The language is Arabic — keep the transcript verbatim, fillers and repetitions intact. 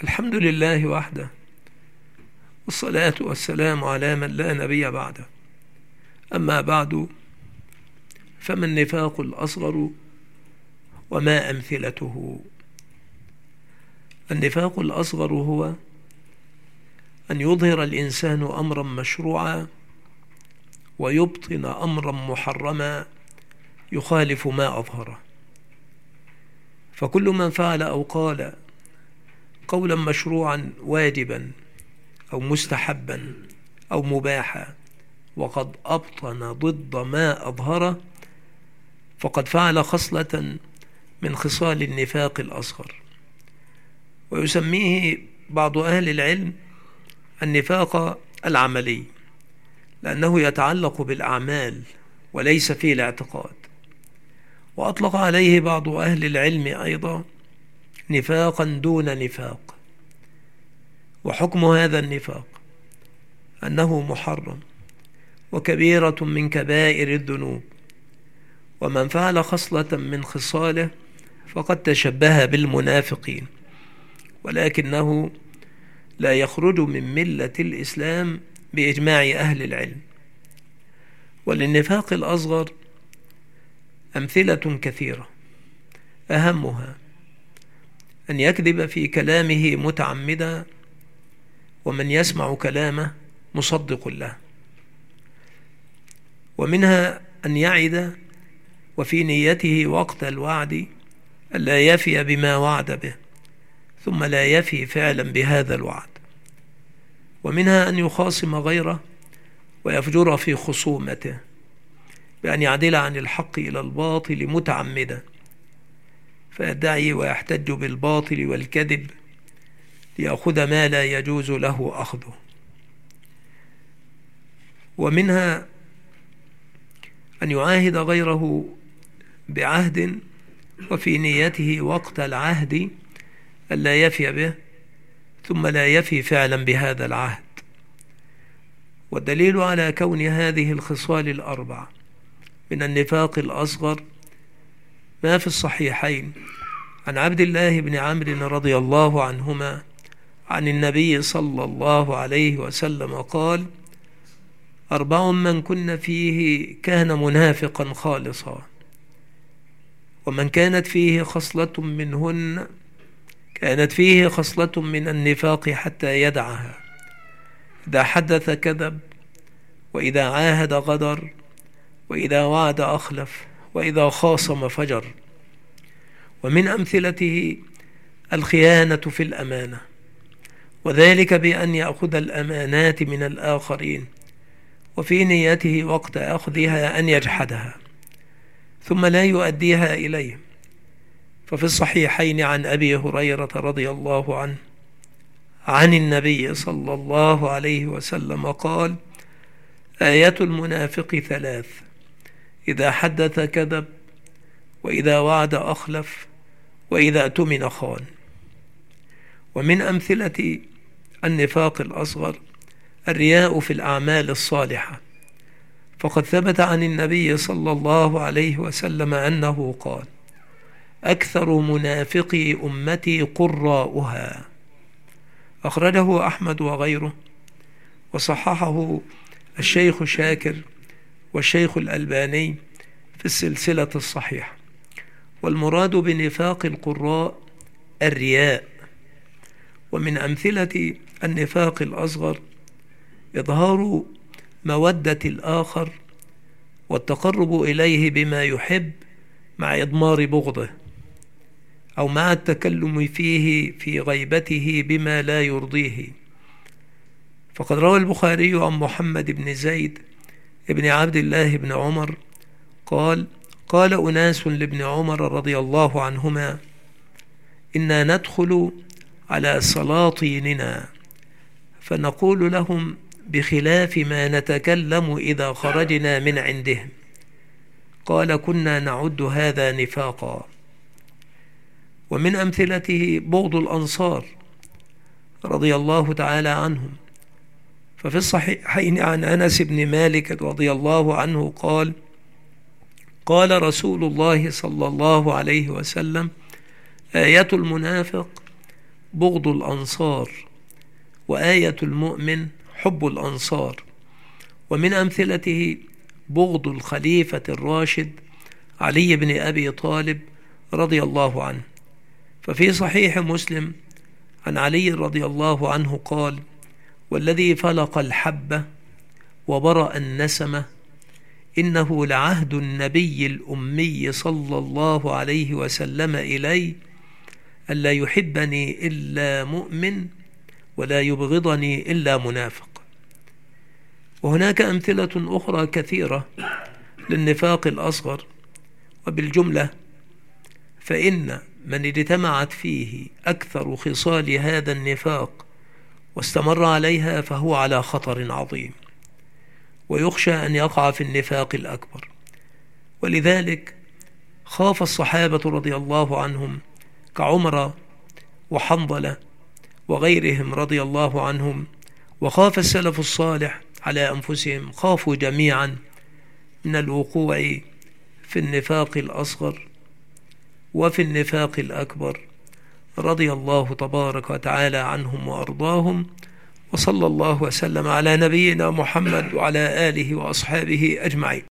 الحمد لله وحده، والصلاة والسلام على من لا نبي بعده. أما بعد، فما النفاق الأصغر وما أمثلته؟ النفاق الأصغر هو أن يظهر الإنسان أمرا مشروعا ويبطن أمرا محرما يخالف ما أظهره. فكل من فعل أو قال قولا مشروعا واجبا أو مستحبا أو مباحا وقد أبطن ضد ما أظهره فقد فعل خصلة من خصال النفاق الأصغر، ويسميه بعض أهل العلم النفاق العملي، لأنه يتعلق بالأعمال وليس فيه الاعتقاد. وأطلق عليه بعض أهل العلم أيضا نفاقا دون نفاق. وحكم هذا النفاق أنه محرم وكبيرة من كبائر الذنوب، ومن فعل خصلة من خصاله فقد تشبه بالمنافقين، ولكنه لا يخرج من ملة الإسلام بإجماع أهل العلم. وللنفاق الأصغر أمثلة كثيرة، أهمها أن يكذب في كلامه متعمدا ومن يسمع كلامه مصدق له، ومنها أن يعد وفي نيته وقت الوعد ألا يفي بما وعد به ثم لا يفي فعلا بهذا الوعد، ومنها أن يخاصم غيره ويفجر في خصومته بأن يعدل عن الحق إلى الباطل متعمدا، فيدعي ويحتج بالباطل والكذب ليأخذ ما لا يجوز له أخذه. ومنها أن يعاهد غيره بعهد وفي نيته وقت العهد ألا يفي به ثم لا يفي فعلا بهذا العهد. والدليل على كون هذه الخصال الأربع من النفاق الأصغر ما في الصحيحين عن عبد الله بن عمرو رضي الله عنهما عن النبي صلى الله عليه وسلم قال: أربع من كن فيه كان منافقا خالصا، ومن كانت فيه خصلة منهن كانت فيه خصلة من النفاق حتى يدعها: إذا حدث كذب، وإذا عاهد غدر، وإذا وعد أخلف، وإذا خاصم فجر. ومن أمثلته الخيانة في الأمانة، وذلك بأن يأخذ الأمانات من الآخرين وفي نيته وقت أخذها أن يجحدها ثم لا يؤديها إليه. ففي الصحيحين عن أبي هريرة رضي الله عنه عن النبي صلى الله عليه وسلم قال: آية المنافق ثلاث: إذا حدث كذب، وإذا وعد أخلف، وإذا اؤتمن خان. ومن أمثلة النفاق الأصغر الرياء في الأعمال الصالحة، فقد ثبت عن النبي صلى الله عليه وسلم أنه قال: أكثر منافقي أمتي قراؤها. أخرجه أحمد وغيره، وصححه الشيخ شاكر والشيخ الألباني في السلسلة الصحيحة. والمراد بنفاق القراء الرياء. ومن أمثلة النفاق الأصغر إظهار مودة الآخر والتقرب إليه بما يحب مع إضمار بغضه، أو مع التكلم فيه في غيبته بما لا يرضيه. فقد روى البخاري عن محمد بن زيد ابن عبد الله بن عمر قال: قال أناس لابن عمر رضي الله عنهما: إنا ندخل على سلاطيننا فنقول لهم بخلاف ما نتكلم إذا خرجنا من عندهم. قال: كنا نعد هذا نفاقا. ومن أمثلته بغض الأنصار رضي الله تعالى عنهم، ففي الصحيحين عن أنس بن مالك رضي الله عنه قال: قال رسول الله صلى الله عليه وسلم: آية المنافق بغض الأنصار، وآية المؤمن حب الأنصار. ومن أمثلته بغض الخليفة الراشد علي بن أبي طالب رضي الله عنه، ففي صحيح مسلم عن علي رضي الله عنه قال: والذي فلق الحبة وبرأ النسمة إنه لعهد النبي الأمي صلى الله عليه وسلم إلي ألا يحبني إلا مؤمن ولا يبغضني إلا منافق. وهناك أمثلة أخرى كثيرة للنفاق الأصغر، وبالجملة فإن من اجتمعت فيه أكثر خصال هذا النفاق واستمر عليها فهو على خطر عظيم، ويخشى أن يقع في النفاق الأكبر. ولذلك خاف الصحابة رضي الله عنهم كعمر وحنظلة وغيرهم رضي الله عنهم، وخاف السلف الصالح على أنفسهم، خافوا جميعا من الوقوع في النفاق الأصغر وفي النفاق الأكبر، رضي الله تبارك وتعالى عنهم وأرضاهم. وصلى الله وسلم على نبينا محمد وعلى آله وأصحابه أجمعين.